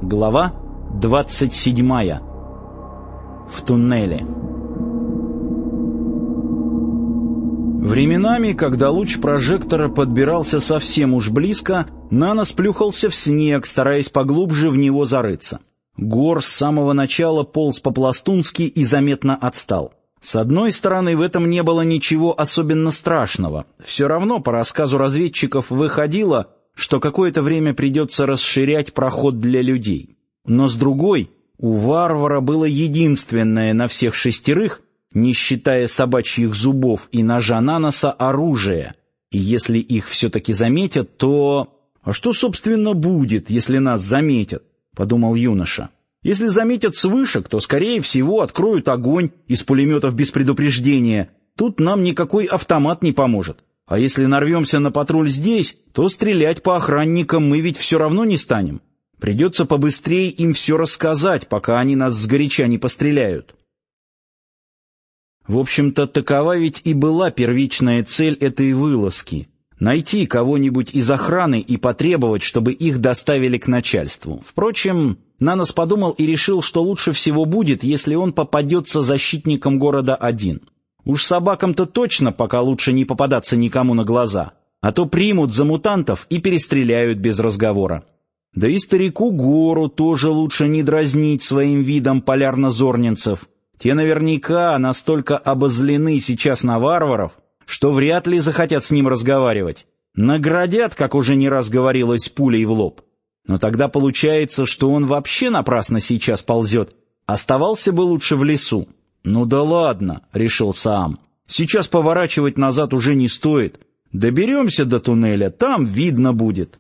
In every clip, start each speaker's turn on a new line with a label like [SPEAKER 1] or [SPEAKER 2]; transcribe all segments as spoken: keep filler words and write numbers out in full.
[SPEAKER 1] Глава двадцать седьмая. В туннеле. Временами, когда луч прожектора подбирался совсем уж близко, Нанос плюхался в снег, стараясь поглубже в него зарыться. Гор с самого начала полз по-пластунски и заметно отстал. С одной стороны, в этом не было ничего особенно страшного. Все равно по рассказу разведчиков выходило, что какое-то время придется расширять проход для людей. Но с другой, у варвара было единственное на всех шестерых, не считая собачьих зубов и ножа Наноса, оружие. И если их все-таки заметят, то... «А что, собственно, будет, если нас заметят?» — подумал юноша. «Если заметят с вышек, то, скорее всего, откроют огонь из пулеметов без предупреждения. Тут нам никакой автомат не поможет. А если нарвемся на патруль здесь, то стрелять по охранникам мы ведь все равно не станем. Придется побыстрее им все рассказать, пока они нас сгоряча не постреляют». В общем-то, такова ведь и была первичная цель этой вылазки — найти кого-нибудь из охраны и потребовать, чтобы их доставили к начальству. Впрочем, Нанос подумал и решил, что лучше всего будет, если он попадется защитником города один. Уж собакам-то точно пока лучше не попадаться никому на глаза, а то примут за мутантов и перестреляют без разговора. Да и старику Гору тоже лучше не дразнить своим видом полярнозорненцев. Те наверняка настолько обозлены сейчас на варваров, что вряд ли захотят с ним разговаривать. Наградят, как уже не раз говорилось, пулей в лоб. Но тогда получается, что он вообще напрасно сейчас ползет. Оставался бы лучше в лесу. «Ну да ладно», — решил Саам. «Сейчас поворачивать назад уже не стоит. Доберемся до туннеля, там видно будет».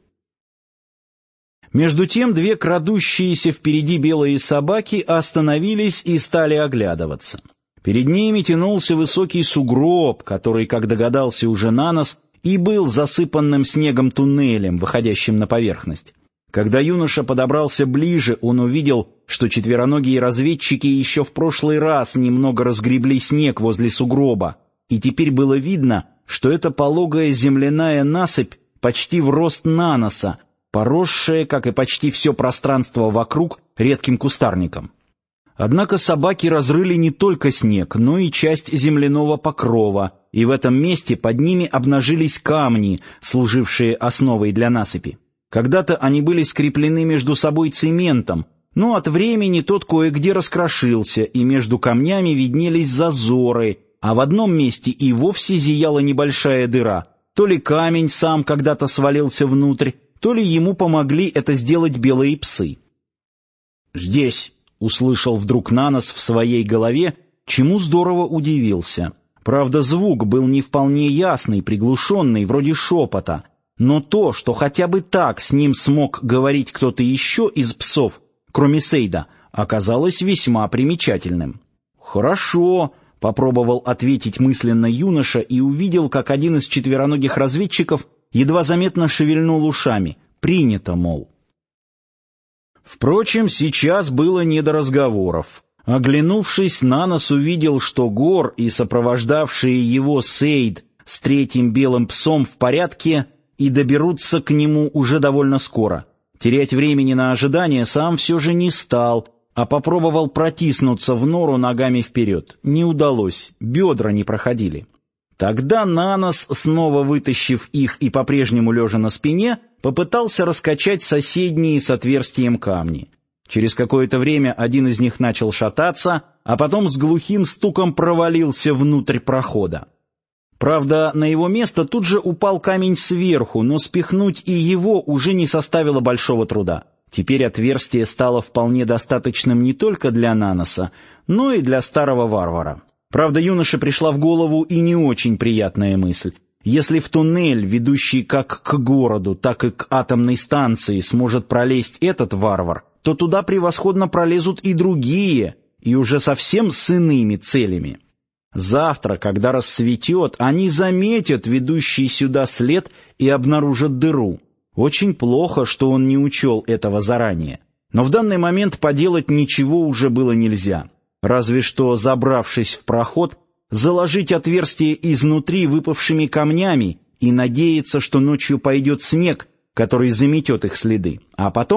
[SPEAKER 1] Между тем две крадущиеся впереди белые собаки остановились и стали оглядываться. Перед ними тянулся высокий сугроб, который, как догадался уже Нанос, и был засыпанным снегом туннелем, выходящим на поверхность. Когда юноша подобрался ближе, он увидел, что четвероногие разведчики еще в прошлый раз немного разгребли снег возле сугроба, и теперь было видно, что это пологая земляная насыпь почти в рост Наноса, поросшая, как и почти все пространство вокруг, редким кустарником. Однако собаки разрыли не только снег, но и часть земляного покрова, и в этом месте под ними обнажились камни, служившие основой для насыпи. Когда-то они были скреплены между собой цементом, но от времени тот кое-где раскрошился, и между камнями виднелись зазоры, а в одном месте и вовсе зияла небольшая дыра. То ли камень сам когда-то свалился внутрь, то ли ему помогли это сделать белые псы. «Здесь», — услышал вдруг Нанос в своей голове, чему здорово удивился. Правда, звук был не вполне ясный, приглушенный, вроде шепота, но то, что хотя бы так с ним смог говорить кто-то еще из псов, кроме Сейда, оказалось весьма примечательным. «Хорошо», — попробовал ответить мысленно юноша и увидел, как один из четвероногих разведчиков едва заметно шевельнул ушами. Принято, мол. Впрочем, сейчас было не до разговоров. Оглянувшись, Нанос увидел, что Гор и сопровождавшие его Сейд с третьим белым псом в порядке и доберутся к нему уже довольно скоро. Терять времени на ожидание сам все же не стал, а попробовал протиснуться в нору ногами вперед. Не удалось, бедра не проходили. Тогда Нанос, снова вытащив их и по-прежнему лежа на спине, попытался раскачать соседние с отверстием камни. Через какое-то время один из них начал шататься, а потом с глухим стуком провалился внутрь прохода. Правда, на его место тут же упал камень сверху, но спихнуть и его уже не составило большого труда. Теперь отверстие стало вполне достаточным не только для Наноса, но и для старого варвара. Правда, юноше пришла в голову и не очень приятная мысль. Если в туннель, ведущий как к городу, так и к атомной станции, сможет пролезть этот варвар, то туда превосходно пролезут и другие, и уже совсем с иными целями. Завтра, когда рассветет, они заметят ведущий сюда след и обнаружат дыру. Очень плохо, что он не учел этого заранее. Но в данный момент поделать ничего уже было нельзя. Разве что, забравшись в проход, заложить отверстие изнутри выпавшими камнями и надеяться, что ночью пойдет снег, который заметет их следы, а потом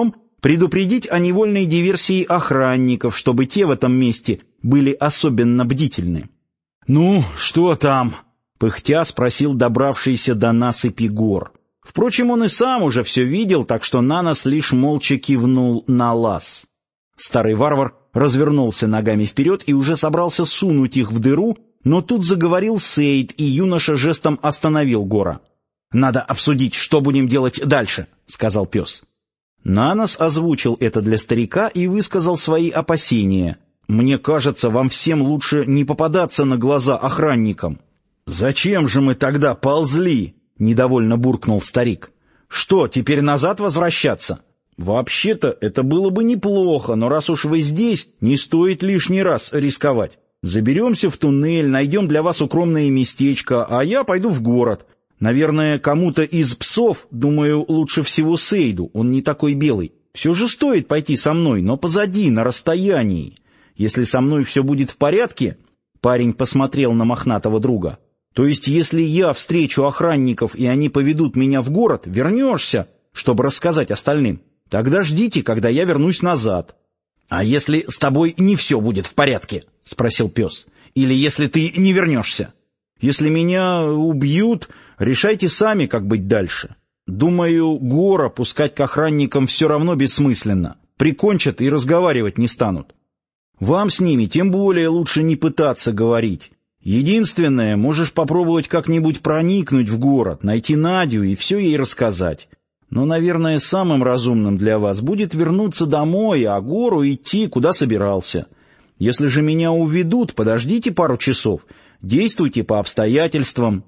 [SPEAKER 1] предупредить о невольной диверсии охранников, чтобы те в этом месте были особенно бдительны. «Ну, что там?» — пыхтя спросил добравшийся до насыпи Гор. Впрочем, он и сам уже все видел, так что Нанос лишь молча кивнул на лаз. Старый варвар развернулся ногами вперед и уже собрался сунуть их в дыру, но тут заговорил Сейд, и юноша жестом остановил Гора. «Надо обсудить, что будем делать дальше», — сказал пес. Нанос озвучил это для старика и высказал свои опасения. «Мне кажется, вам всем лучше не попадаться на глаза охранникам». «Зачем же мы тогда ползли?» — недовольно буркнул старик. «Что, теперь назад возвращаться?» «Вообще-то это было бы неплохо, но раз уж вы здесь, не стоит лишний раз рисковать. Заберемся в туннель, найдем для вас укромное местечко, а я пойду в город. Наверное, кому-то из псов, думаю, лучше всего Сейду, он не такой белый. Все же стоит пойти со мной, но позади, на расстоянии. Если со мной все будет в порядке...» Парень посмотрел на мохнатого друга. «То есть, если я встречу охранников, и они поведут меня в город, вернешься, чтобы рассказать остальным. Тогда ждите, когда я вернусь назад». «А если с тобой не все будет в порядке?» — спросил пес. «Или если ты не вернешься?» «Если меня убьют, решайте сами, как быть дальше. Думаю, Гора пускать к охранникам все равно бессмысленно. Прикончат и разговаривать не станут. Вам с ними тем более лучше не пытаться говорить. Единственное, можешь попробовать как-нибудь проникнуть в город, найти Надю и все ей рассказать. Но, наверное, самым разумным для вас будет вернуться домой, а Гору идти, куда собирался. Если же меня уведут, подождите пару часов, действуйте по обстоятельствам».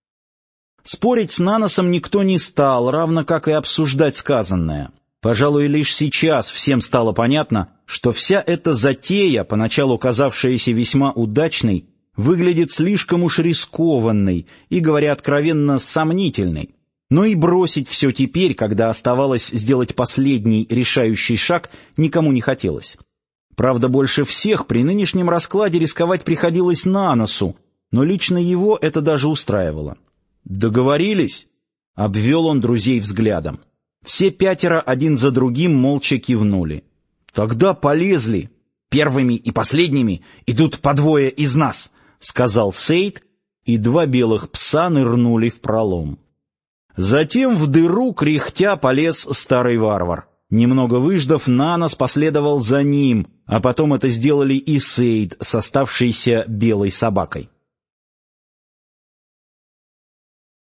[SPEAKER 1] Спорить с Наносом никто не стал, равно как и обсуждать сказанное. Пожалуй, лишь сейчас всем стало понятно, что вся эта затея, поначалу казавшаяся весьма удачной, выглядит слишком уж рискованной и, говоря откровенно, сомнительной. Но и бросить все теперь, когда оставалось сделать последний решающий шаг, никому не хотелось. Правда, больше всех при нынешнем раскладе рисковать приходилось Наносу, но лично его это даже устраивало. «Договорились?» — обвел он друзей взглядом. Все пятеро один за другим молча кивнули. «Тогда полезли. Первыми и последними идут по двое из нас», — сказал Сейд, и два белых пса нырнули в пролом. Затем в дыру кряхтя полез старый варвар. Немного выждав, Нанос последовал за ним, а потом это сделали и Сейд с оставшейся белой собакой.